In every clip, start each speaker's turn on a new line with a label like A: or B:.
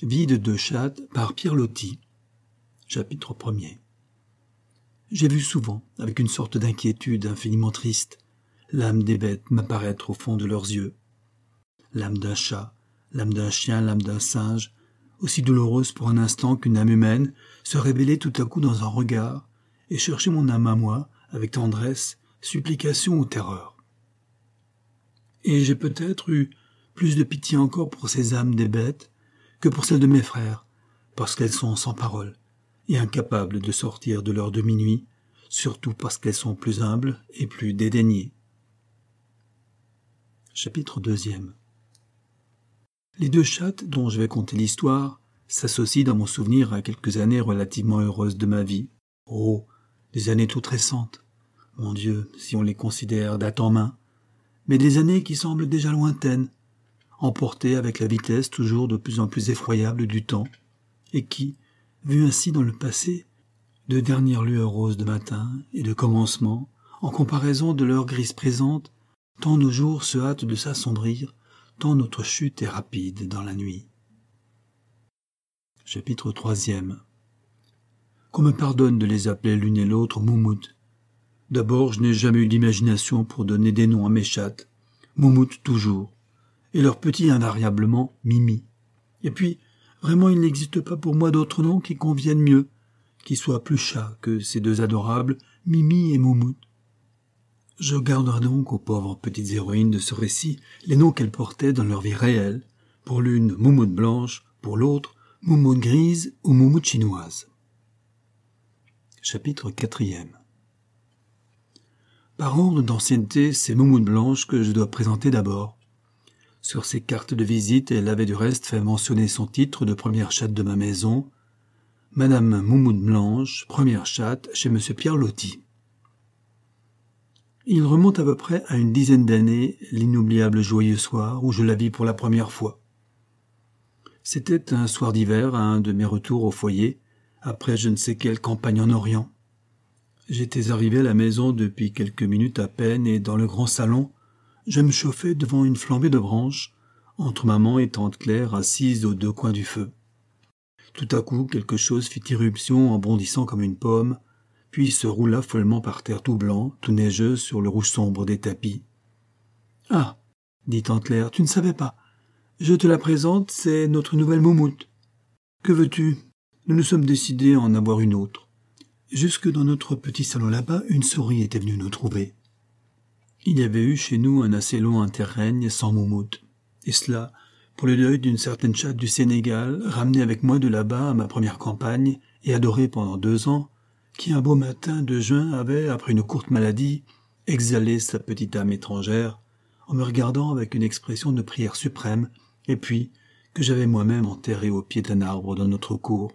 A: Vie de deux chattes par Pierre Loti. Chapitre 1er. J'ai vu souvent, avec une sorte d'inquiétude infiniment triste, l'âme des bêtes m'apparaître au fond de leurs yeux. L'âme d'un chat, l'âme d'un chien, l'âme d'un singe, aussi douloureuse pour un instant qu'une âme humaine, se révéler tout à coup dans un regard et chercher mon âme à moi, avec tendresse, supplication ou terreur. Et j'ai peut-être eu plus de pitié encore pour ces âmes des bêtes que pour celles de mes frères, parce qu'elles sont sans parole et incapables de sortir de leur demi-nuit, surtout parce qu'elles sont plus humbles et plus dédaignées. Chapitre 2e. Les deux chattes dont je vais conter l'histoire s'associent dans mon souvenir à quelques années relativement heureuses de ma vie. Oh, des années toutes récentes. Mon Dieu, si on les considère date en main. Mais des années qui semblent déjà lointaines, emportées avec la vitesse toujours de plus en plus effroyable du temps, et qui, vues ainsi dans le passé, de dernières lueurs roses de matin et de commencement, en comparaison de l'heure grise présente, tant nos jours se hâtent de s'assombrir, tant notre chute est rapide dans la nuit. Chapitre 3e. Qu'on me pardonne de les appeler l'une et l'autre Moumout. D'abord, je n'ai jamais eu d'imagination pour donner des noms à mes chattes. Moumout toujours. Et leur petit invariablement Mimi. Et puis, vraiment il n'existe pas pour moi d'autres noms qui conviennent mieux, qui soient plus chats que ces deux adorables Mimi et Moumout. Je garderai donc aux pauvres petites héroïnes de ce récit les noms qu'elles portaient dans leur vie réelle, pour l'une Moumout blanche, pour l'autre Moumout grise ou Moumout chinoise. Chapitre 4e. Par ordre d'ancienneté, c'est Moumout blanche que je dois présenter d'abord. Sur ses cartes de visite, elle avait du reste fait mentionner son titre de première chatte de ma maison, Madame Moumout Blanche, première chatte chez Monsieur Pierre Loti. Il remonte à peu près à une dizaine d'années, l'inoubliable joyeux soir où je la vis pour la première fois. C'était un soir d'hiver à un de mes retours au foyer, après je ne sais quelle campagne en Orient. J'étais arrivé à la maison depuis quelques minutes à peine et dans le grand salon, je me chauffais devant une flambée de branches, entre maman et tante Claire assises aux deux coins du feu. Tout à coup, quelque chose fit irruption en bondissant comme une pomme, puis se roula follement par terre tout blanc, tout neigeux sur le rouge sombre des tapis. « Ah !» dit tante Claire, « tu ne savais pas. Je te la présente, c'est notre nouvelle Moumout. Que veux-tu ? Nous nous sommes décidés à en avoir une autre. » Jusque dans notre petit salon là-bas, une souris était venue nous trouver. Il y avait eu chez nous un assez long interrègne sans Moumout, et cela pour le deuil d'une certaine chatte du Sénégal, ramenée avec moi de là-bas à ma première campagne et adorée pendant 2 ans, qui un beau matin de juin avait, après une courte maladie, exhalé sa petite âme étrangère, en me regardant avec une expression de prière suprême, et puis que j'avais moi-même enterrée au pied d'un arbre dans notre cour.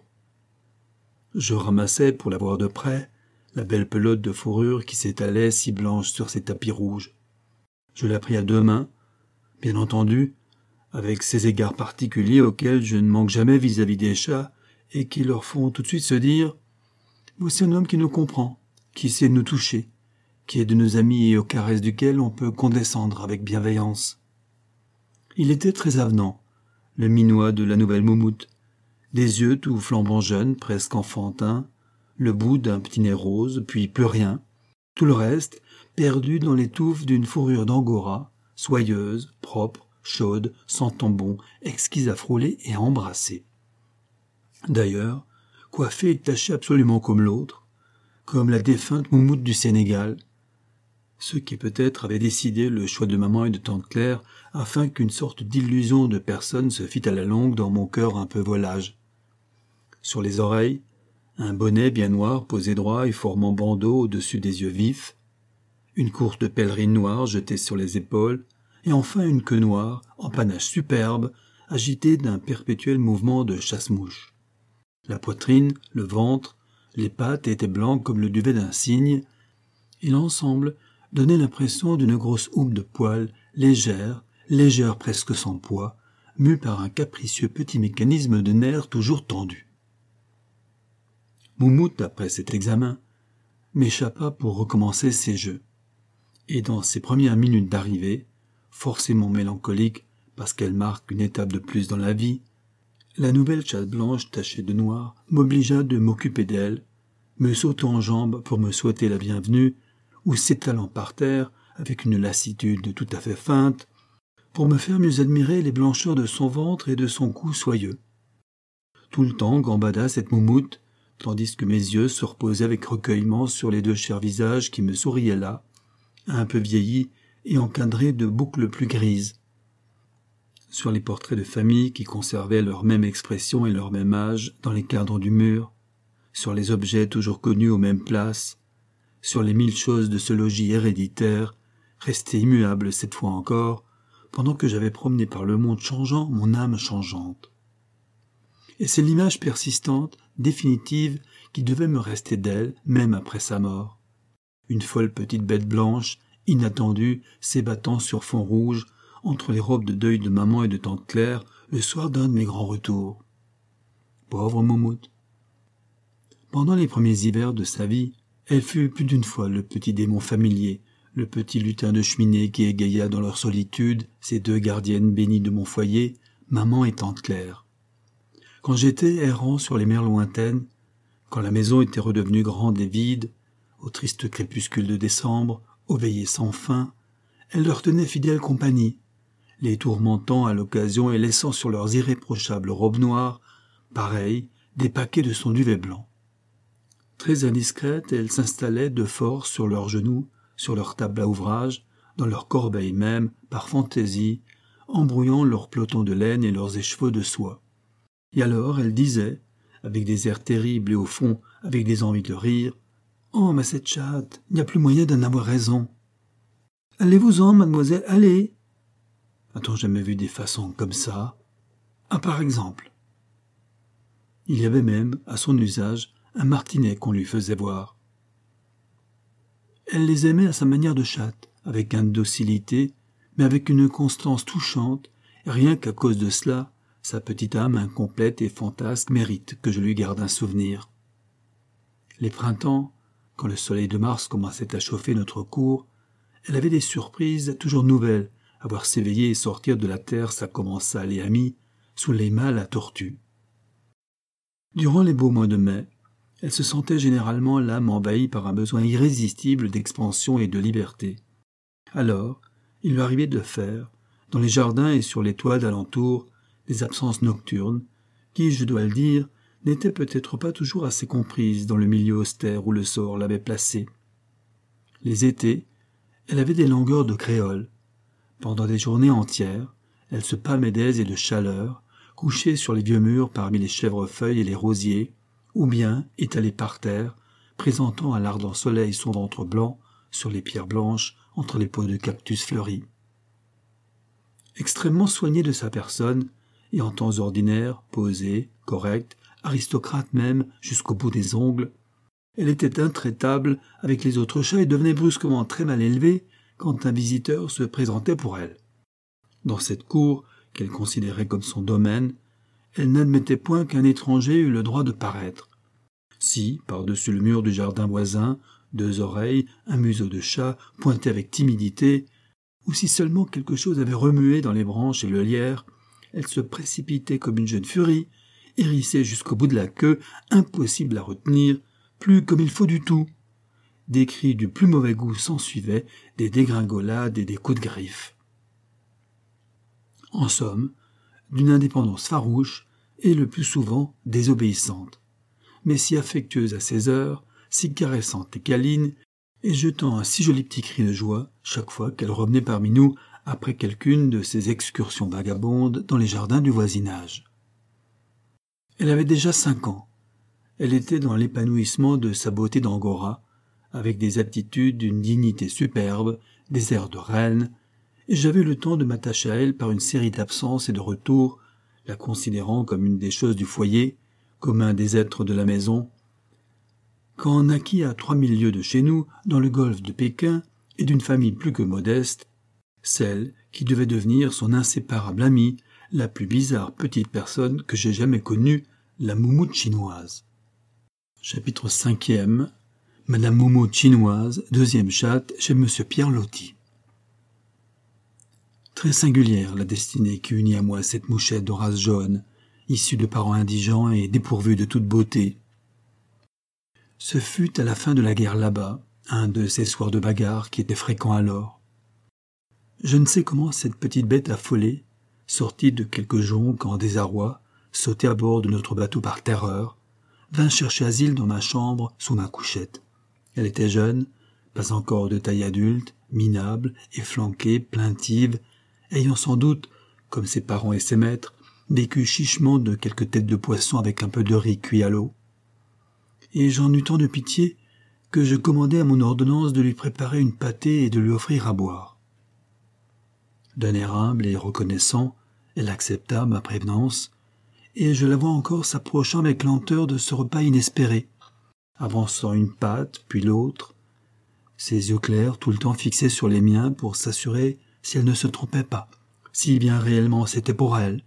A: Je ramassai, pour la voir de près, la belle pelote de fourrure qui s'étalait si blanche sur ses tapis rouges. Je la pris à 2 mains, bien entendu, avec ces égards particuliers auxquels je ne manque jamais vis-à-vis des chats et qui leur font tout de suite se dire « Voici un homme qui nous comprend, qui sait nous toucher, qui est de nos amis et aux caresses duquel on peut condescendre avec bienveillance. » Il était très avenant, le minois de la nouvelle Moumout, des yeux tout flambant jeunes, presque enfantins, le bout d'un petit nez rose, puis plus rien, tout le reste perdu dans les touffes d'une fourrure d'angora, soyeuse, propre, chaude, sentant bon, exquise à frôler et à embrasser. D'ailleurs, coiffée et tachée absolument comme l'autre, comme la défunte Moumout du Sénégal, ce qui peut-être avait décidé le choix de maman et de tante Claire afin qu'une sorte d'illusion de personne se fît à la longue dans mon cœur un peu volage. Sur les oreilles, un bonnet bien noir posé droit et formant bandeau au-dessus des yeux vifs, une course de pèlerine noire jetée sur les épaules, et enfin une queue noire, en panache superbe, agitée d'un perpétuel mouvement de chasse-mouche. La poitrine, le ventre, les pattes étaient blancs comme le duvet d'un cygne, et l'ensemble donnait l'impression d'une grosse houppe de poils, légère presque sans poids, mue par un capricieux petit mécanisme de nerfs toujours tendu. Moumout, après cet examen, m'échappa pour recommencer ses jeux. Et dans ses premières minutes d'arrivée, forcément mélancolique parce qu'elle marque une étape de plus dans la vie, La nouvelle chatte blanche tachée de noir m'obligea de m'occuper d'elle, me sautant en jambes pour me souhaiter la bienvenue, ou s'étalant par terre avec une lassitude tout à fait feinte, pour me faire mieux admirer les blancheurs de son ventre et de son cou soyeux. Tout le temps gambada cette moumoute, tandis que mes yeux se reposaient avec recueillement sur les deux chers visages qui me souriaient là, un peu vieillis et encadrés de boucles plus grises. Sur les portraits de famille qui conservaient leur même expression et leur même âge dans les cadres du mur, sur les objets toujours connus aux mêmes places, sur les 1000 choses de ce logis héréditaire, resté immuable cette fois encore, pendant que j'avais promené par le monde changeant mon âme changeante. Et c'est l'image persistante, définitive, qui devait me rester d'elle, même après sa mort. Une folle petite bête blanche, inattendue, s'ébattant sur fond rouge, entre les robes de deuil de maman et de tante Claire, le soir d'un de mes grands retours. Pauvre moumoute. Pendant les premiers hivers de sa vie, elle fut plus d'une fois le petit démon familier, le petit lutin de cheminée qui égaya dans leur solitude ces deux gardiennes bénies de mon foyer, maman et tante Claire. Quand j'étais errant sur les mers lointaines, quand la maison était redevenue grande et vide, au triste crépuscule de décembre, aux veillées sans fin, elle leur tenait fidèle compagnie, les tourmentant à l'occasion et laissant sur leurs irréprochables robes noires, pareilles, des paquets de son duvet blanc. Très indiscrète, elle s'installait de force sur leurs genoux, sur leur table à ouvrage, dans leur corbeille même, par fantaisie, embrouillant leurs pelotons de laine et leurs écheveaux de soie. Et alors elle disait, avec des airs terribles et au fond avec des envies de rire, « Oh, ma cette chatte, il n'y a plus moyen d'en avoir raison. »« Allez-vous-en, mademoiselle, allez !» A-t-on jamais vu des façons comme ça? Ah, par exemple. Il y avait même, à son usage, un martinet qu'on lui faisait voir. Elle les aimait à sa manière de chatte, avec une docilité, mais avec une constance touchante, et rien qu'à cause de cela, sa petite âme incomplète et fantasque mérite que je lui garde un souvenir. Les printemps, quand le soleil de mars commençait à chauffer notre cour, elle avait des surprises toujours nouvelles, à voir s'éveiller et sortir de la terre sa commensale et amie, sous les mâles à tortue. Durant les beaux mois de mai, elle se sentait généralement l'âme envahie par un besoin irrésistible d'expansion et de liberté. Alors, il lui arrivait de faire, dans les jardins et sur les toits d'alentour, des absences nocturnes, qui, je dois le dire, n'étaient peut-être pas toujours assez comprises dans le milieu austère où le sort l'avait placée. Les étés, elle avait des langueurs de créole. Pendant des journées entières, elle se pâmait d'aise et de chaleur, couchée sur les vieux murs parmi les chèvrefeuilles et les rosiers, ou bien étalée par terre, présentant à l'ardent soleil son ventre blanc sur les pierres blanches entre les pots de cactus fleuris. Extrêmement soignée de sa personne, et en temps ordinaire, posée, correcte, aristocrate même, jusqu'au bout des ongles, elle était intraitable avec les autres chats et devenait brusquement très mal élevée quand un visiteur se présentait pour elle. Dans cette cour, qu'elle considérait comme son domaine, elle n'admettait point qu'un étranger eût le droit de paraître. Si, par-dessus le mur du jardin voisin, 2 oreilles, un museau de chat pointaient avec timidité, ou si seulement quelque chose avait remué dans les branches et le lierre, elle se précipitait comme une jeune furie, hérissée jusqu'au bout de la queue, impossible à retenir, plus comme il faut du tout. Des cris du plus mauvais goût s'ensuivaient, des dégringolades et des coups de griffe. En somme, d'une indépendance farouche et le plus souvent désobéissante, mais si affectueuse à ses heures, si caressante et câline, et jetant un si joli petit cri de joie chaque fois qu'elle revenait parmi nous après quelqu'une de ses excursions vagabondes dans les jardins du voisinage. Elle avait déjà 5 ans. Elle était dans l'épanouissement de sa beauté d'angora, avec des attitudes d'une dignité superbe, des airs de reine, et j'avais le temps de m'attacher à elle par une série d'absences et de retours, la considérant comme une des choses du foyer, comme un des êtres de la maison. Quand naquit à 3000 lieues de chez nous, dans le golfe de Pékin, et d'une famille plus que modeste, celle qui devait devenir son inséparable amie, la plus bizarre petite personne que j'ai jamais connue, la moumoute chinoise. Chapitre 5e. Madame Moumoute chinoise, 2e chatte chez Monsieur Pierre Loti. Très singulière la destinée qui unit à moi cette mouchette de race jaune, issue de parents indigents et dépourvus de toute beauté. Ce fut à la fin de la guerre là-bas, un de ces soirs de bagarre qui étaient fréquents alors. Je ne sais comment cette petite bête affolée, sortie de quelques joncs en désarroi, sautait à bord de notre bateau par terreur, vint chercher asile dans ma chambre sous ma couchette. Elle était jeune, pas encore de taille adulte, minable, efflanquée, plaintive, ayant sans doute, comme ses parents et ses maîtres, vécu chichement de quelques têtes de poisson avec un peu de riz cuit à l'eau. Et j'en eus tant de pitié que je commandai à mon ordonnance de lui préparer une pâtée et de lui offrir à boire. D'un air humble et reconnaissant, elle accepta ma prévenance, et je la vois encore s'approchant avec lenteur de ce repas inespéré, avançant une patte, puis l'autre, ses yeux clairs tout le temps fixés sur les miens pour s'assurer si elle ne se trompait pas, si bien réellement c'était pour elle.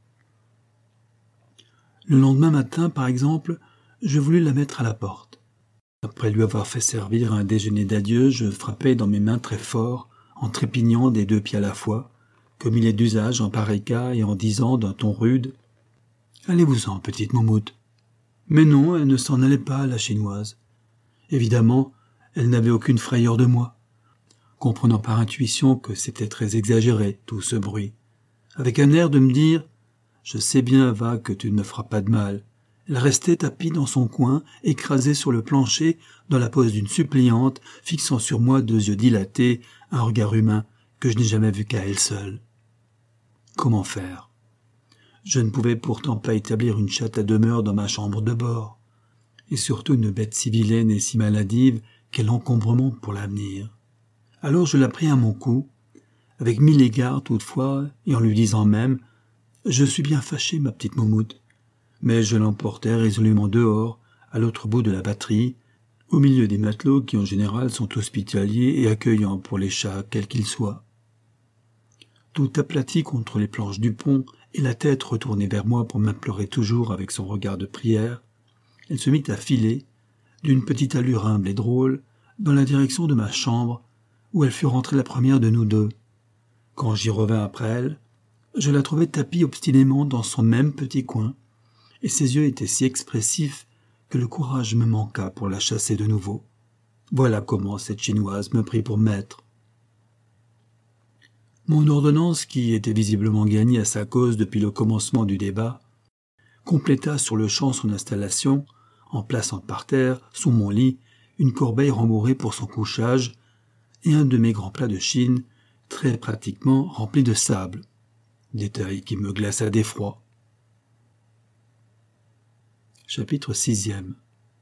A: Le lendemain matin, par exemple, je voulus la mettre à la porte. Après lui avoir fait servir un déjeuner d'adieu, je frappai dans mes mains très fort, en trépignant des 2 pieds à la fois, comme il est d'usage en pareil cas et en disant d'un ton rude « Allez-vous-en, petite moumoute !» Mais non, elle ne s'en allait pas, la chinoise. Évidemment, elle n'avait aucune frayeur de moi, comprenant par intuition que c'était très exagéré, tout ce bruit, avec un air de me dire « Je sais bien, va, que tu ne me feras pas de mal ». Elle restait tapie dans son coin, écrasée sur le plancher, dans la pose d'une suppliante, fixant sur moi 2 yeux dilatés, un regard humain que je n'ai jamais vu qu'à elle seule. Comment faire? Je ne pouvais pourtant pas établir une chatte à demeure dans ma chambre de bord, et surtout une bête si vilaine et si maladive, quel encombrement pour l'avenir. Alors je la pris à mon cou, avec 1000 égards toutefois, et en lui disant même « Je suis bien fâché, ma petite moumoute », mais je l'emportai résolument dehors, à l'autre bout de la batterie, au milieu des matelots qui en général sont hospitaliers et accueillants pour les chats, quels qu'ils soient. Tout aplati contre les planches du pont et la tête retournée vers moi pour m'implorer toujours avec son regard de prière, elle se mit à filer, d'une petite allure humble et drôle, dans la direction de ma chambre, où elle fut rentrée la première de nous 2. Quand j'y revins après elle, je la trouvai tapie obstinément dans son même petit coin, et ses yeux étaient si expressifs que le courage me manqua pour la chasser de nouveau. Voilà comment cette chinoise me prit pour maître. Mon ordonnance, qui était visiblement gagnée à sa cause depuis le commencement du débat, compléta sur le champ son installation, en plaçant par terre, sous mon lit, une corbeille rembourrée pour son couchage et un de mes grands plats de Chine, très pratiquement rempli de sable, détail qui me glaça d'effroi. Chapitre 6e.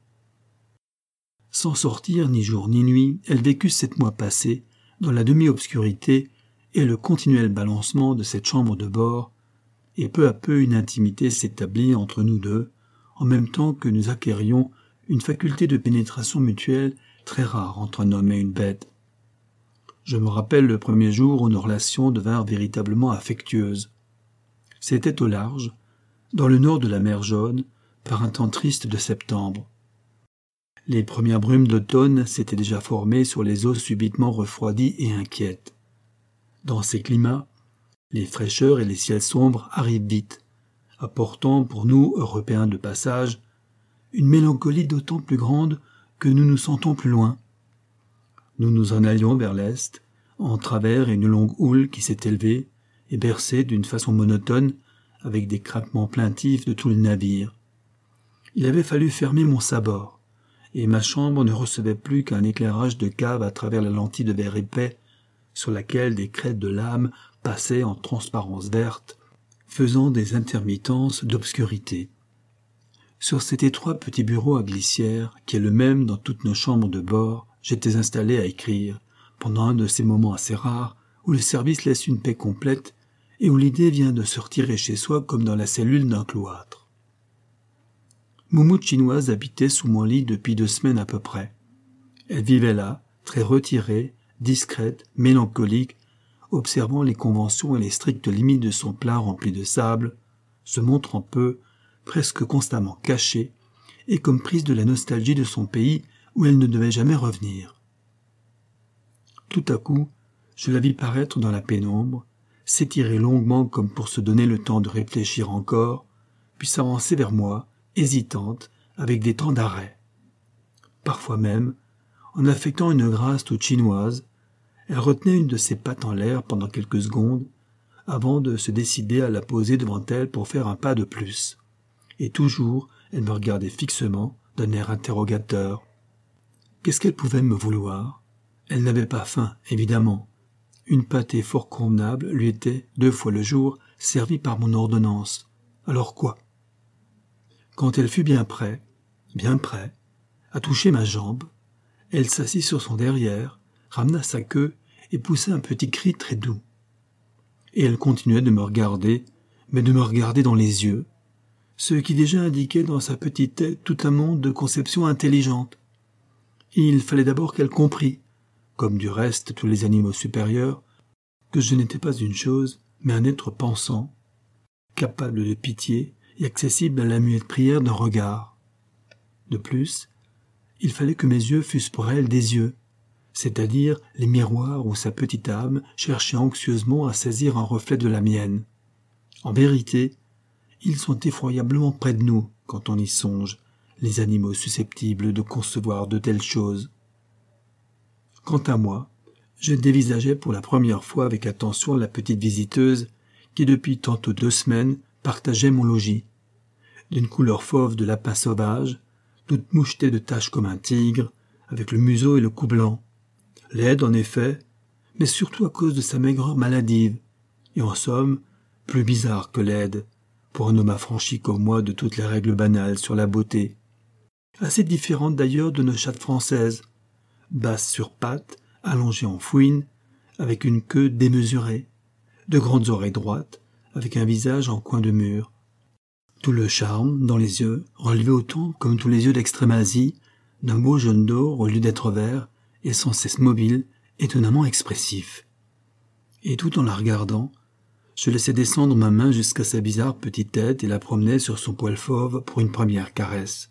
A: Sans sortir ni jour ni nuit, elle vécut 7 mois passés dans la demi-obscurité et le continuel balancement de cette chambre de bord, et peu à peu une intimité s'établit entre nous 2, en même temps que nous acquérions une faculté de pénétration mutuelle très rare entre un homme et une bête. Je me rappelle le premier jour où nos relations devinrent véritablement affectueuses. C'était au large, dans le nord de la mer Jaune, par un temps triste de septembre. Les premières brumes d'automne s'étaient déjà formées sur les eaux subitement refroidies et inquiètes. Dans ces climats, les fraîcheurs et les ciels sombres arrivent vite, apportant pour nous, Européens de passage, une mélancolie d'autant plus grande que nous nous sentons plus loin. Nous nous en allions vers l'est, en travers une longue houle qui s'est élevée et bercée d'une façon monotone avec des craquements plaintifs de tout le navire. Il avait fallu fermer mon sabord, et ma chambre ne recevait plus qu'un éclairage de cave à travers la lentille de verre épais, sur laquelle des crêtes de lames passaient en transparence verte, faisant des intermittences d'obscurité. Sur cet étroit petit bureau à glissière, qui est le même dans toutes nos chambres de bord, j'étais installé à écrire, pendant un de ces moments assez rares, où le service laisse une paix complète, et où l'idée vient de se retirer chez soi comme dans la cellule d'un cloître. Moumoute chinoise habitait sous mon lit depuis 2 semaines à peu près. Elle vivait là, très retirée, discrète, mélancolique, observant les conventions et les strictes limites de son plat rempli de sable, se montrant peu, presque constamment cachée, et comme prise de la nostalgie de son pays où elle ne devait jamais revenir. Tout à coup, je la vis paraître dans la pénombre, s'étirer longuement comme pour se donner le temps de réfléchir encore, puis s'avançait vers moi, hésitante, avec des temps d'arrêt. Parfois même, en affectant une grâce toute chinoise, elle retenait une de ses pattes en l'air pendant quelques secondes, avant de se décider à la poser devant elle pour faire un pas de plus. Et toujours, elle me regardait fixement, d'un air interrogateur. Qu'est-ce qu'elle pouvait me vouloir? Elle n'avait pas faim, évidemment. Une pâtée fort convenable lui était, 2 fois le jour, servie par mon ordonnance. Alors quoi? Quand elle fut bien près, à toucher ma jambe, elle s'assit sur son derrière, ramena sa queue et poussa un petit cri très doux. Et elle continuait de me regarder, mais de me regarder dans les yeux, ce qui déjà indiquait dans sa petite tête tout un monde de conceptions intelligentes. Il fallait d'abord qu'elle comprît, comme du reste tous les animaux supérieurs, que je n'étais pas une chose, mais un être pensant, capable de pitié et accessible à la muette prière d'un regard. De plus, il fallait que mes yeux fussent pour elle des yeux, c'est-à-dire les miroirs où sa petite âme cherchait anxieusement à saisir un reflet de la mienne. En vérité, ils sont effroyablement près de nous quand on y songe, les animaux susceptibles de concevoir de telles choses. Quant à moi, je dévisageais pour la première fois avec attention la petite visiteuse qui depuis tantôt 2 semaines partageait mon logis. D'une couleur fauve de lapin sauvage, toute mouchetée de taches comme un tigre, avec le museau et le cou blanc. Laide, en effet, mais surtout à cause de sa maigreur maladive, et en somme, plus bizarre que laide, pour un homme affranchi comme moi de toutes les règles banales sur la beauté. Assez différente d'ailleurs de nos chattes françaises, basses sur pattes, allongées en fouine, avec une queue démesurée, de grandes oreilles droites, avec un visage en coin de mur. Tout le charme, dans les yeux, relevé autant, comme tous les yeux d'Extrême-Asie, d'un beau jaune d'or au lieu d'être vert, et sans cesse mobile, étonnamment expressif. Et tout en la regardant, je laissais descendre ma main jusqu'à sa bizarre petite tête et la promenais sur son poil fauve pour une première caresse.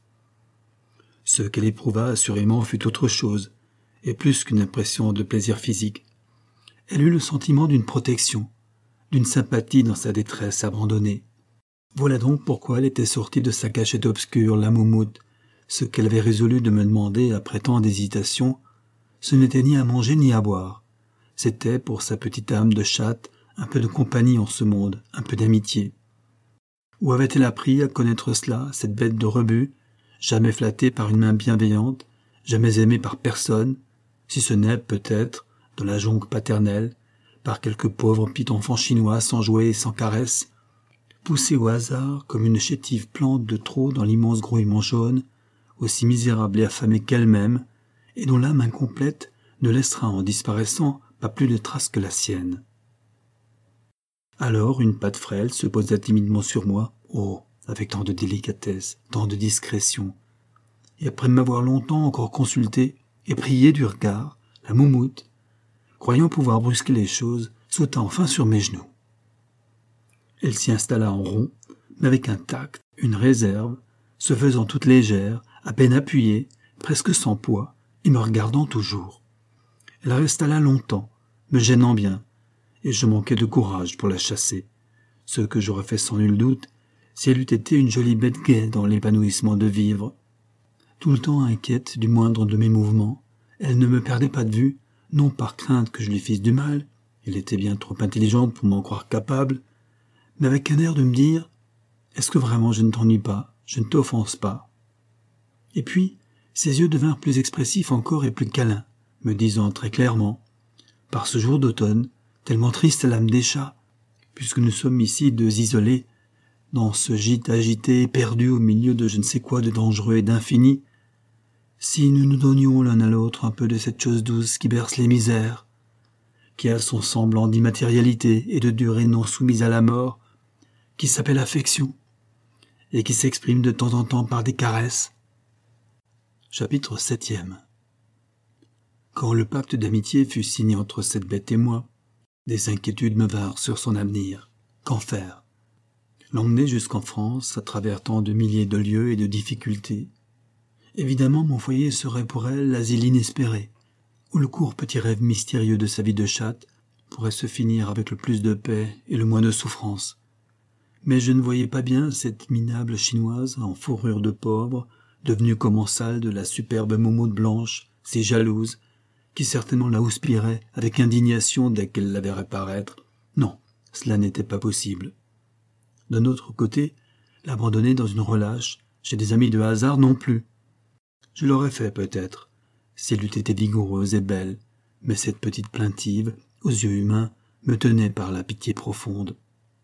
A: Ce qu'elle éprouva assurément fut autre chose, et plus qu'une impression de plaisir physique. Elle eut le sentiment d'une protection, d'une sympathie dans sa détresse abandonnée. Voilà donc pourquoi elle était sortie de sa cachette obscure, la moumoute. Ce qu'elle avait résolu de me demander après tant d'hésitation, ce n'était ni à manger ni à boire. C'était, pour sa petite âme de chatte, un peu de compagnie en ce monde, un peu d'amitié. Où avait-elle appris à connaître cela, cette bête de rebut, jamais flattée par une main bienveillante, jamais aimée par personne, si ce n'est, peut-être, dans la jonque paternelle, par quelque pauvre petit enfant chinois sans jouet et sans caresse, poussée au hasard comme une chétive plante de trop dans l'immense grouillement jaune, aussi misérable et affamée qu'elle-même, et dont l'âme incomplète ne laissera en disparaissant pas plus de traces que la sienne. Alors une patte frêle se posa timidement sur moi, avec tant de délicatesse, tant de discrétion, et après m'avoir longtemps encore consulté et prié du regard, la moumoute, croyant pouvoir brusquer les choses, sauta enfin sur mes genoux. Elle s'y installa en rond, mais avec un tact, une réserve, se faisant toute légère, à peine appuyée, presque sans poids, et me regardant toujours. Elle resta là longtemps, me gênant bien, et je manquais de courage pour la chasser, ce que j'aurais fait sans nul doute si elle eût été une jolie bête gaie dans l'épanouissement de vivre. Tout le temps inquiète du moindre de mes mouvements, elle ne me perdait pas de vue, non par crainte que je lui fisse du mal, elle était bien trop intelligente pour m'en croire capable, mais avec un air de me dire « Est-ce que vraiment je ne t'ennuie pas, je ne t'offense pas ?» Et puis, ses yeux devinrent plus expressifs encore et plus câlins, me disant très clairement « Par ce jour d'automne, tellement triste l'âme des chats, puisque nous sommes ici 2 isolés, dans ce gîte agité, perdu au milieu de je ne sais quoi de dangereux et d'infini, si nous nous donnions l'un à l'autre un peu de cette chose douce qui berce les misères, qui a son semblant d'immatérialité et de durée non soumise à la mort, qui s'appelle affection, et qui s'exprime de temps en temps par des caresses. » Chapitre 7e. Quand le pacte d'amitié fut signé entre cette bête et moi, des inquiétudes me vinrent sur son avenir. Qu'en faire? L'emmener jusqu'en France, à travers tant de milliers de lieux et de difficultés. Évidemment, mon foyer serait pour elle l'asile inespéré, où le court petit rêve mystérieux de sa vie de chatte pourrait se finir avec le plus de paix et le moins de souffrance. Mais je ne voyais pas bien cette minable chinoise en fourrure de pauvre, devenue commensale de la superbe moumoute blanche, si jalouse, qui certainement la houspillerait avec indignation dès qu'elle la verrait paraître. Non, cela n'était pas possible. D'un autre côté, l'abandonner dans une relâche, chez des amis de hasard non plus. Je l'aurais fait peut-être, si elle eût été vigoureuse et belle, mais cette petite plaintive, aux yeux humains, me tenait par la pitié profonde.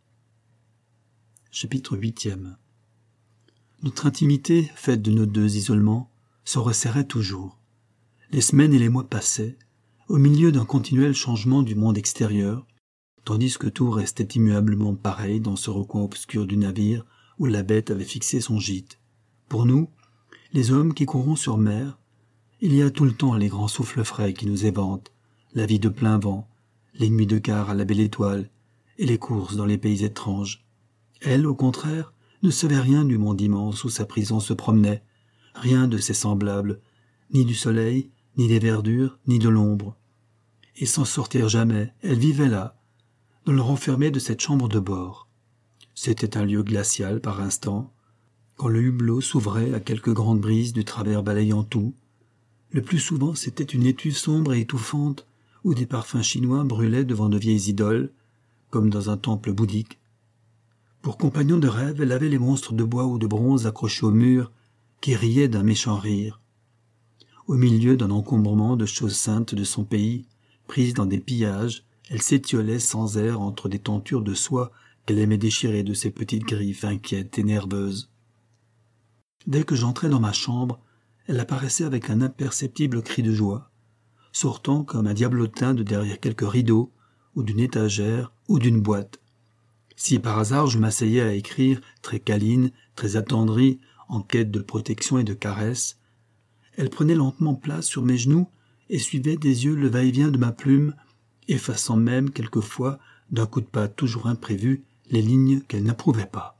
A: Chapitre 8. Notre intimité, faite de nos deux isolements, se resserrait toujours. Les semaines et les mois passaient, au milieu d'un continuel changement du monde extérieur, tandis que tout restait immuablement pareil dans ce recoin obscur du navire où la bête avait fixé son gîte. Pour nous, les hommes qui courons sur mer, il y a tout le temps les grands souffles frais qui nous éventent, la vie de plein vent, les nuits de quart à la belle étoile et les courses dans les pays étranges. Elle, au contraire, ne savait rien du monde immense où sa prison se promenait, rien de ses semblables, ni du soleil, ni des verdures, ni de l'ombre. Et sans sortir jamais, elle vivait là, dans le renfermé de cette chambre de bord. C'était un lieu glacial par instants, quand le hublot s'ouvrait à quelques grandes brises du travers balayant tout. Le plus souvent, c'était une étuve sombre et étouffante, où des parfums chinois brûlaient devant de vieilles idoles, comme dans un temple bouddhique. Pour compagnon de rêve, elle avait les monstres de bois ou de bronze accrochés au mur, qui riaient d'un méchant rire. Au milieu d'un encombrement de choses saintes de son pays, prise dans des pillages, elle s'étiolait sans air entre des tentures de soie qu'elle aimait déchirer de ses petites griffes inquiètes et nerveuses. Dès que j'entrais dans ma chambre, elle apparaissait avec un imperceptible cri de joie, sortant comme un diablotin de derrière quelques rideaux, ou d'une étagère, ou d'une boîte. Si par hasard je m'asseyais à écrire, très câline, très attendrie, en quête de protection et de caresses, elle prenait lentement place sur mes genoux et suivait des yeux le va-et-vient de ma plume, effaçant même quelquefois, d'un coup de patte toujours imprévu, les lignes qu'elle n'approuvait pas.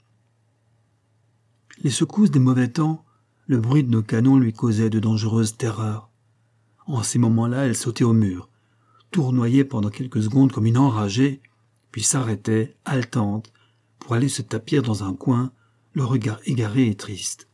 A: Les secousses des mauvais temps, le bruit de nos canons lui causaient de dangereuses terreurs. En ces moments-là, elle sautait au mur, tournoyait pendant quelques secondes comme une enragée, puis s'arrêtait, haletante, pour aller se tapir dans un coin, le regard égaré et triste.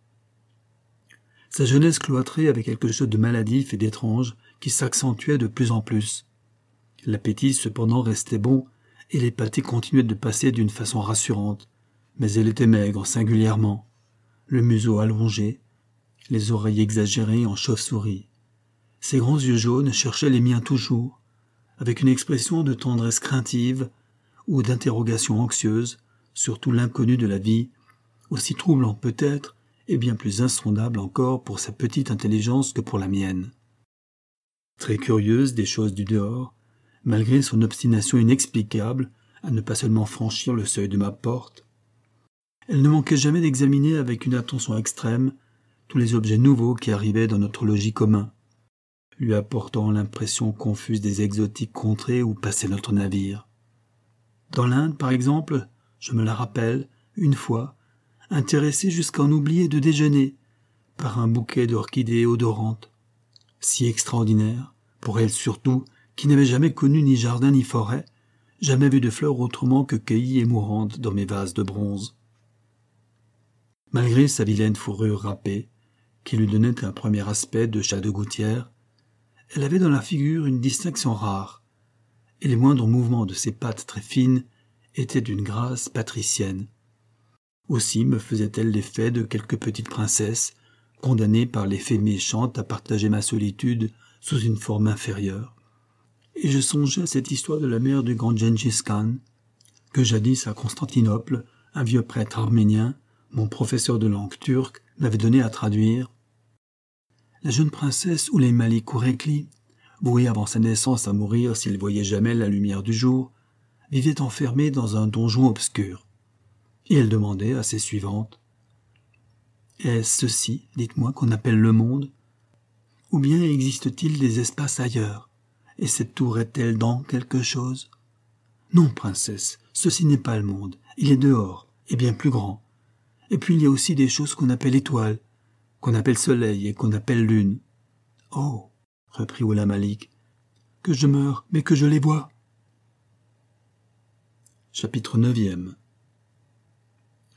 A: Sa jeunesse cloîtrée avait quelque chose de maladif et d'étrange qui s'accentuait de plus en plus. L'appétit cependant restait bon et les pâtés continuaient de passer d'une façon rassurante, mais elle était maigre singulièrement, le museau allongé, les oreilles exagérées en chauve-souris. Ses grands yeux jaunes cherchaient les miens toujours, avec une expression de tendresse craintive ou d'interrogation anxieuse, surtout l'inconnu de la vie, aussi troublant peut-être et bien plus insondable encore pour sa petite intelligence que pour la mienne. Très curieuse des choses du dehors, malgré son obstination inexplicable à ne pas seulement franchir le seuil de ma porte, elle ne manquait jamais d'examiner avec une attention extrême tous les objets nouveaux qui arrivaient dans notre logis commun, lui apportant l'impression confuse des exotiques contrées où passait notre navire. Dans l'Inde, par exemple, je me la rappelle, une fois, intéressée jusqu'à en oublier de déjeuner, par un bouquet d'orchidées odorantes, si extraordinaire, pour elle surtout, qui n'avait jamais connu ni jardin ni forêt, jamais vu de fleurs autrement que cueillies et mourantes dans mes vases de bronze. Malgré sa vilaine fourrure râpée, qui lui donnait un premier aspect de chat de gouttière, elle avait dans la figure une distinction rare, et les moindres mouvements de ses pattes très fines étaient d'une grâce patricienne. Aussi me faisait-elle l'effet de quelque petite princesse, condamnée par les fées méchantes à partager ma solitude sous une forme inférieure. Et je songeais à cette histoire de la mère du grand Gengis Khan, que jadis à Constantinople, un vieux prêtre arménien, mon professeur de langue turque, m'avait donné à traduire. La jeune princesse Oulémali Kourekli, vouée avant sa naissance à mourir s'il voyait jamais la lumière du jour, vivait enfermée dans un donjon obscur. Et elle demandait à ses suivantes « Est-ce ceci, dites-moi, qu'on appelle le monde? Ou bien existe-t-il des espaces ailleurs? Et cette tour est-elle dans quelque chose? Non, princesse, ceci n'est pas le monde, il est dehors, et bien plus grand. Et puis il y a aussi des choses qu'on appelle étoiles, qu'on appelle soleil et qu'on appelle lune. Oh, reprit Oula Malik, que je meurs, mais que je les vois. Chapitre 9.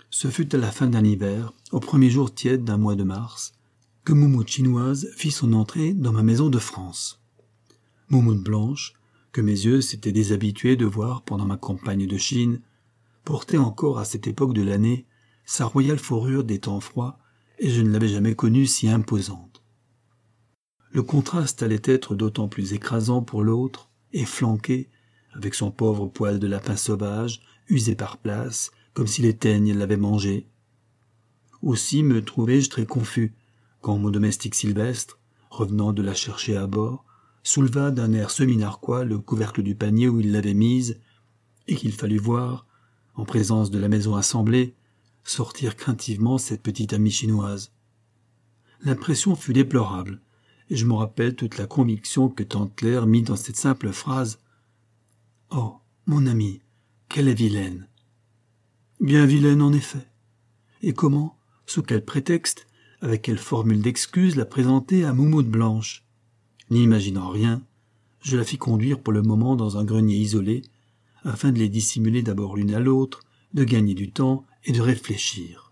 A: Ce fut à la fin d'un hiver, au premier jour tiède d'un mois de mars, que Moumoute chinoise fit son entrée dans ma maison de France. Moumoute blanche, que mes yeux s'étaient déshabitués de voir pendant ma campagne de Chine, portait encore à cette époque de l'année sa royale fourrure des temps froids, et je ne l'avais jamais connue si imposante. Le contraste allait être d'autant plus écrasant pour l'autre, et flanqué, avec son pauvre poil de lapin sauvage, usé par place, comme si les teignes l'avaient mangé. Aussi me trouvai-je très confus, quand mon domestique Sylvestre, revenant de la chercher à bord, souleva d'un air semi-narquois le couvercle du panier où il l'avait mise, et qu'il fallut voir, en présence de la maison assemblée, sortir craintivement cette petite amie chinoise. L'impression fut déplorable, et je me rappelle toute la conviction que tante Claire mit dans cette simple phrase. « Oh, mon amie, qu'elle est vilaine !» Bien vilaine en effet. Et comment, sous quel prétexte, avec quelle formule d'excuse la présenter à Moumoute blanche? N'imaginant rien, je la fis conduire pour le moment dans un grenier isolé, afin de les dissimuler d'abord l'une à l'autre, de gagner du temps et de réfléchir.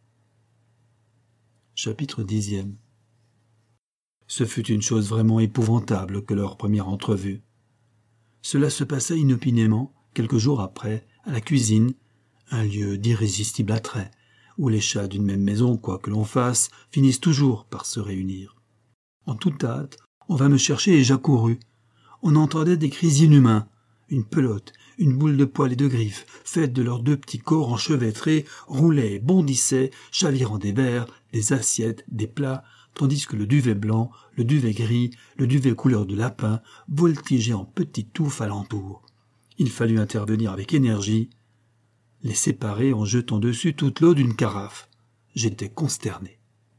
A: Chapitre 10. Ce fut une chose vraiment épouvantable que leur première entrevue. Cela se passa inopinément, quelques jours après, à la cuisine, un lieu d'irrésistible attrait, où les chats d'une même maison, quoi que l'on fasse, finissent toujours par se réunir. En toute hâte, on vint me chercher et j'accourus. On entendait des cris inhumains. Une pelote, une boule de poils et de griffes, faite de leurs deux petits corps enchevêtrés, roulait et bondissait, chavirant des verres, des assiettes, des plats, tandis que le duvet blanc, le duvet gris, le duvet couleur de lapin voltigeaient en petites touffes alentour. Il fallut intervenir avec énergie, les séparer en jetant dessus toute l'eau d'une carafe. J'étais consterné.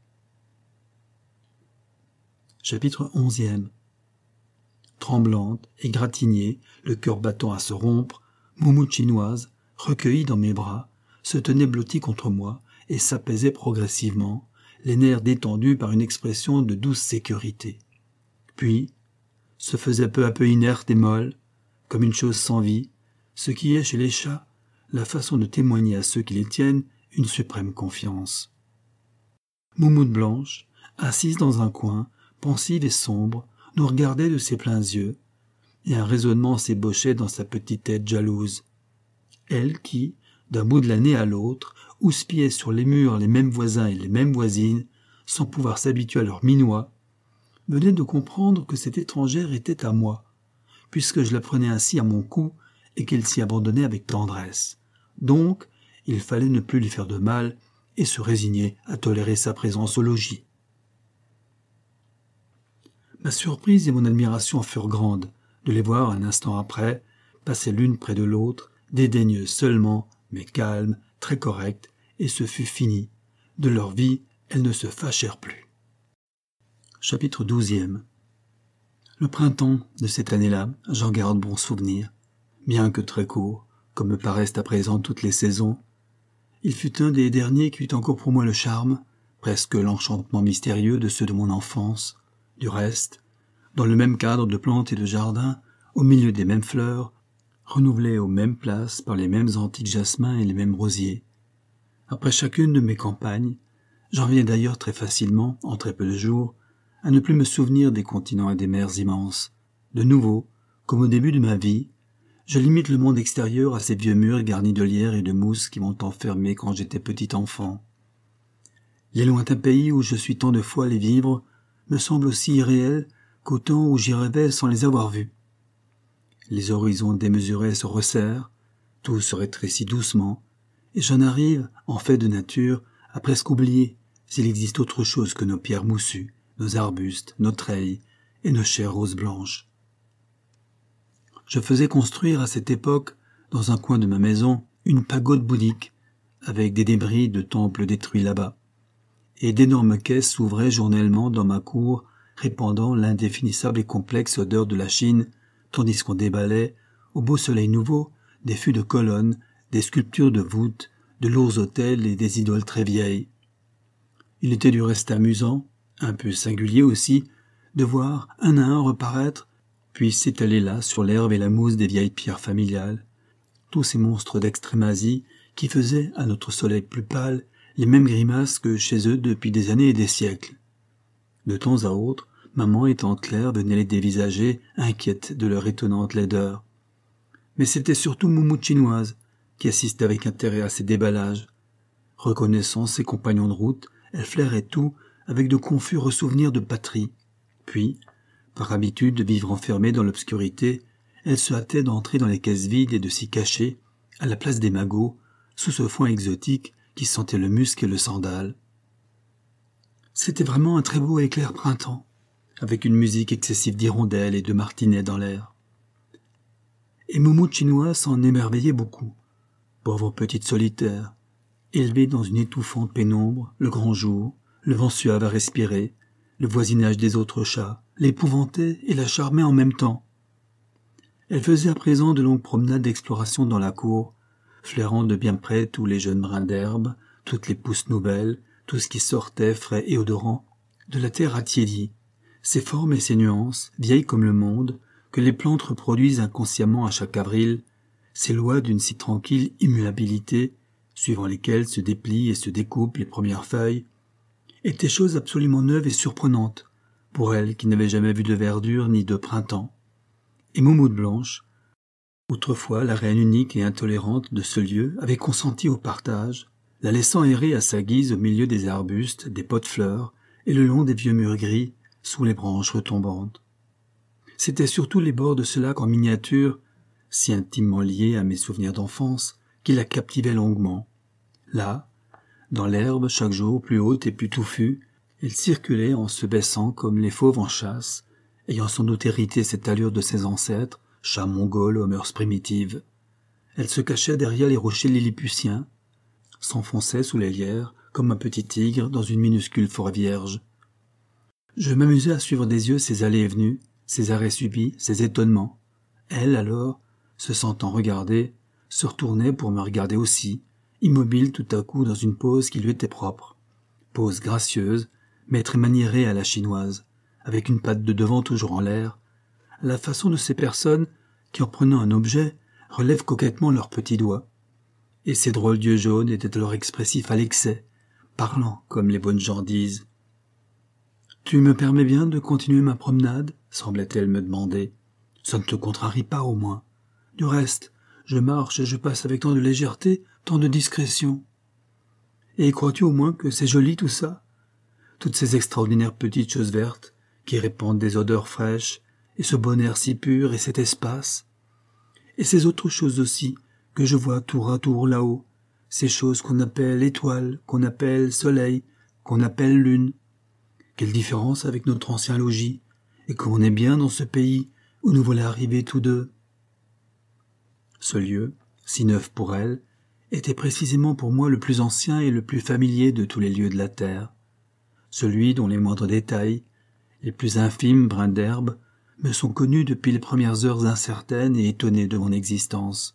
A: Chapitre 11. Tremblante, égratignée, le cœur battant à se rompre, Moumoute chinoise, recueillie dans mes bras, se tenait blottie contre moi et s'apaisait progressivement, les nerfs détendus par une expression de douce sécurité. Puis, se faisait peu à peu inerte et molle, comme une chose sans vie, ce qui est chez les chats la façon de témoigner à ceux qui les tiennent une suprême confiance. Moumoute blanche, assise dans un coin, pensive et sombre, nous regardait de ses pleins yeux, et un raisonnement s'ébauchait dans sa petite tête jalouse. Elle qui, d'un bout de l'année à l'autre, houspillait sur les murs les mêmes voisins et les mêmes voisines, sans pouvoir s'habituer à leur minois, venait de comprendre que cette étrangère était à moi, puisque je la prenais ainsi à mon cou et qu'elle s'y abandonnait avec tendresse. Donc, il fallait ne plus lui faire de mal et se résigner à tolérer sa présence au logis. Ma surprise et mon admiration furent grandes de les voir un instant après, passer l'une près de l'autre, dédaigneuses seulement, mais calmes, très correctes, et ce fut fini. De leur vie, elles ne se fâchèrent plus. Chapitre 12. Le printemps de cette année-là, j'en garde bon souvenir, bien que très court, comme me paraissent à présent toutes les saisons. Il fut un des derniers qui eut encore pour moi le charme, presque l'enchantement mystérieux de ceux de mon enfance. Du reste, dans le même cadre de plantes et de jardins, au milieu des mêmes fleurs, renouvelées aux mêmes places par les mêmes antiques jasmins et les mêmes rosiers. Après chacune de mes campagnes, j'en reviens d'ailleurs très facilement, en très peu de jours, à ne plus me souvenir des continents et des mers immenses. De nouveau, comme au début de ma vie, je limite le monde extérieur à ces vieux murs garnis de lierre et de mousse qui m'ont enfermé quand j'étais petit enfant. Les lointains pays où je suis tant de fois allé vivre me semblent aussi irréels qu'au temps où j'y rêvais sans les avoir vus. Les horizons démesurés se resserrent, tout se rétrécit doucement, et j'en arrive, en fait de nature, à presque oublier s'il existe autre chose que nos pierres moussues, nos arbustes, nos treilles et nos chères roses blanches. Je faisais construire à cette époque, dans un coin de ma maison, une pagode bouddhique, avec des débris de temples détruits là-bas, et d'énormes caisses s'ouvraient journellement dans ma cour, répandant l'indéfinissable et complexe odeur de la Chine, tandis qu'on déballait, au beau soleil nouveau, des fûts de colonnes, des sculptures de voûtes, de lourds autels et des idoles très vieilles. Il était du reste amusant, un peu singulier aussi, de voir un à un reparaître, puis s'étaler là sur l'herbe et la mousse des vieilles pierres familiales, tous ces monstres d'Extrême-Asie qui faisaient, à notre soleil plus pâle, les mêmes grimaces que chez eux depuis des années et des siècles. De temps à autre, maman et tante Claire venaient les dévisager, inquiètes de leur étonnante laideur. Mais c'était surtout Moumoute chinoise qui assistait avec intérêt à ces déballages. Reconnaissant ses compagnons de route, elle flairait tout avec de confus ressouvenirs de patrie. Puis, par habitude de vivre enfermée dans l'obscurité, elle se hâtait d'entrer dans les caisses vides et de s'y cacher, à la place des magots, sous ce foin exotique qui sentait le musc et le sandal. C'était vraiment un très beau et clair printemps, avec une musique excessive d'hirondelles et de martinets dans l'air. Et Moumoute chinoise s'en émerveillait beaucoup. Pauvre petite solitaire, élevée dans une étouffante pénombre, le grand jour, le vent suave à respirer, le voisinage des autres chats, l'épouvantait et la charmait en même temps. Elle faisait à présent de longues promenades d'exploration dans la cour, flairant de bien près tous les jeunes brins d'herbe, toutes les pousses nouvelles, tout ce qui sortait frais et odorant de la terre attiédie, ses formes et ses nuances, vieilles comme le monde, que les plantes reproduisent inconsciemment à chaque avril, ces lois d'une si tranquille immuabilité, suivant lesquelles se déplient et se découpent les premières feuilles, étaient choses absolument neuves et surprenantes, pour elle qui n'avait jamais vu de verdure ni de printemps. Et Moumoute Blanche, autrefois la reine unique et intolérante de ce lieu, avait consenti au partage, la laissant errer à sa guise au milieu des arbustes, des pots de fleurs, et le long des vieux murs gris, sous les branches retombantes. C'étaient surtout les bords de ce lac en miniature, si intimement liés à mes souvenirs d'enfance, qui la captivaient longuement. Là, dans l'herbe chaque jour plus haute et plus touffue, elle circulait en se baissant comme les fauves en chasse, ayant sans doute hérité cette allure de ses ancêtres, chats mongols aux mœurs primitives. Elle se cachait derrière les rochers lilliputiens, s'enfonçait sous les lierres comme un petit tigre dans une minuscule forêt vierge. Je m'amusais à suivre des yeux ses allées et venues, ses arrêts subits, ses étonnements. Elle, alors, se sentant regardée, se retournait pour me regarder aussi, immobile tout à coup dans une pose qui lui était propre. Pose gracieuse, mais très maniérée à la chinoise, avec une patte de devant toujours en l'air, à la façon de ces personnes qui, en prenant un objet, relèvent coquettement leurs petits doigts. Et ces drôles d'yeux jaunes étaient alors expressifs à l'excès, parlant comme les bonnes gens disent. « Tu me permets bien de continuer ma promenade ?» semblait-elle me demander. « Ça ne te contrarie pas au moins. Du reste, je marche et je passe avec tant de légèreté, tant de discrétion. Et crois-tu au moins que c'est joli tout ça? Toutes ces extraordinaires petites choses vertes qui répandent des odeurs fraîches, et ce bon air si pur et cet espace. Et ces autres choses aussi que je vois tour à tour là-haut, ces choses qu'on appelle étoiles, qu'on appelle soleil, qu'on appelle lune. Quelle différence avec notre ancien logis, et comme on est bien dans ce pays où nous voilà arrivés tous deux. » Ce lieu, si neuf pour elle, était précisément pour moi le plus ancien et le plus familier de tous les lieux de la terre. Celui dont les moindres détails, les plus infimes brins d'herbe, me sont connus depuis les premières heures incertaines et étonnées de mon existence.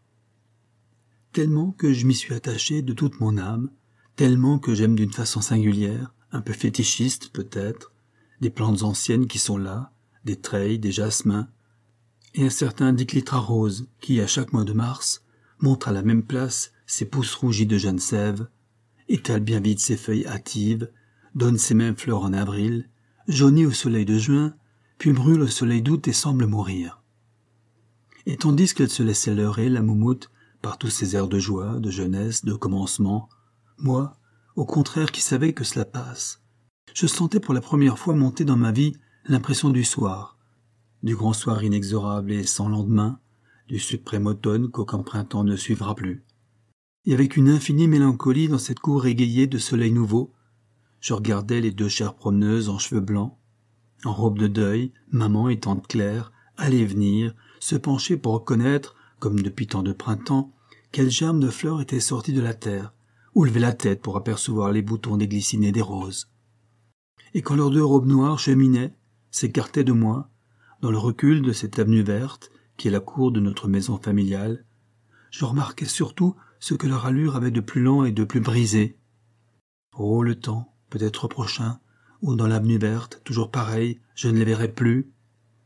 A: Tellement que je m'y suis attaché de toute mon âme, tellement que j'aime d'une façon singulière, un peu fétichiste peut-être, des plantes anciennes qui sont là, des treilles, des jasmins, et un certain diclitra rose qui, à chaque mois de mars, montre à la même place ses pousses rougies de jeunes sèves, étale bien vite ses feuilles hâtives, donne ses mêmes fleurs en avril, jaunit au soleil de juin, puis brûle au soleil d'août et semble mourir. Et tandis qu'elle se laissait leurrer, la moumoute, par tous ces airs de joie, de jeunesse, de commencement, moi, au contraire qui savais que cela passe, je sentais pour la première fois monter dans ma vie l'impression du soir, du grand soir inexorable et sans lendemain, du suprême automne qu'aucun printemps ne suivra plus. Et avec une infinie mélancolie dans cette cour égayée de soleil nouveau, je regardais les deux chères promeneuses en cheveux blancs, en robe de deuil, maman et tante Claire, aller et venir, se pencher pour reconnaître, comme depuis tant de printemps, quel germe de fleurs était sorti de la terre, ou lever la tête pour apercevoir les boutons déglycinés des roses. Et quand leurs deux robes noires cheminaient, s'écartaient de moi, dans le recul de cette avenue verte, qui est la cour de notre maison familiale, je remarquais surtout ce que leur allure avait de plus lent et de plus brisé. Oh, le temps, peut-être prochain, où dans l'avenue verte, toujours pareil, je ne les verrai plus.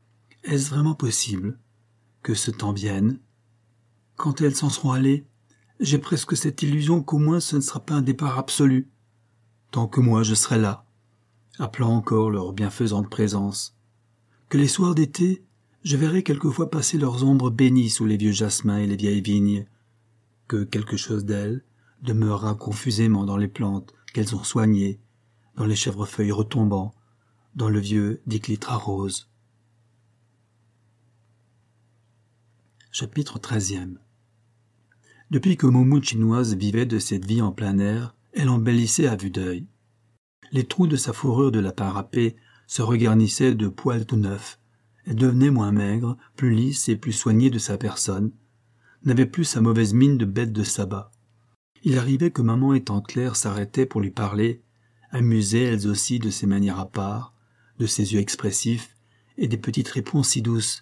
A: Est-ce vraiment possible que ce temps vienne? Quand elles s'en seront allées, j'ai presque cette illusion qu'au moins ce ne sera pas un départ absolu, tant que moi je serai là, appelant encore leur bienfaisante présence, que les soirs d'été, je verrai quelquefois passer leurs ombres bénies sous les vieux jasmins et les vieilles vignes, que quelque chose d'elles demeurera confusément dans les plantes qu'elles ont soignées, dans les chèvrefeuilles retombant, dans le vieux diclitra rose. Chapitre 13e. Depuis que Moumoute chinoise vivait de cette vie en plein air, elle embellissait à vue d'œil. Les trous de sa fourrure de lapin râpé se regarnissaient de poils tout neufs. Elle devenait moins maigre, plus lisse et plus soignée de sa personne, n'avait plus sa mauvaise mine de bête de sabbat. Il arrivait que maman et tante Claire s'arrêtaient pour lui parler, amusées elles aussi de ses manières à part, de ses yeux expressifs et des petites réponses si douces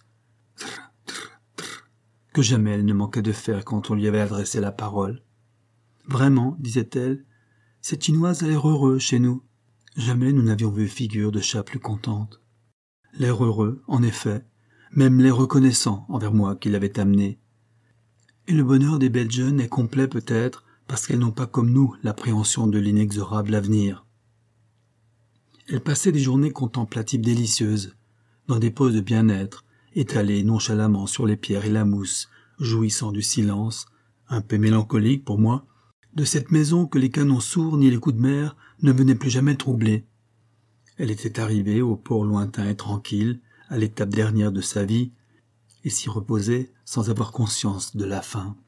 A: que jamais elle ne manquait de faire quand on lui avait adressé la parole. Vraiment, disait-elle, cette chinoise a l'air heureux chez nous. Jamais nous n'avions vu figure de chat plus contente. L'air heureux, en effet, même l'air reconnaissant envers moi qui l'avait amené. Et le bonheur des belles jeunes est complet peut-être parce qu'elles n'ont pas comme nous l'appréhension de l'inexorable avenir. Elles passaient des journées contemplatives délicieuses, dans des poses de bien-être, étalées nonchalamment sur les pierres et la mousse, jouissant du silence, un peu mélancolique pour moi, de cette maison que les canons sourds ni les coups de mer ne venaient plus jamais troubler. Elle était arrivée au port lointain et tranquille, à l'étape dernière de sa vie, et s'y reposait sans avoir conscience de la fin.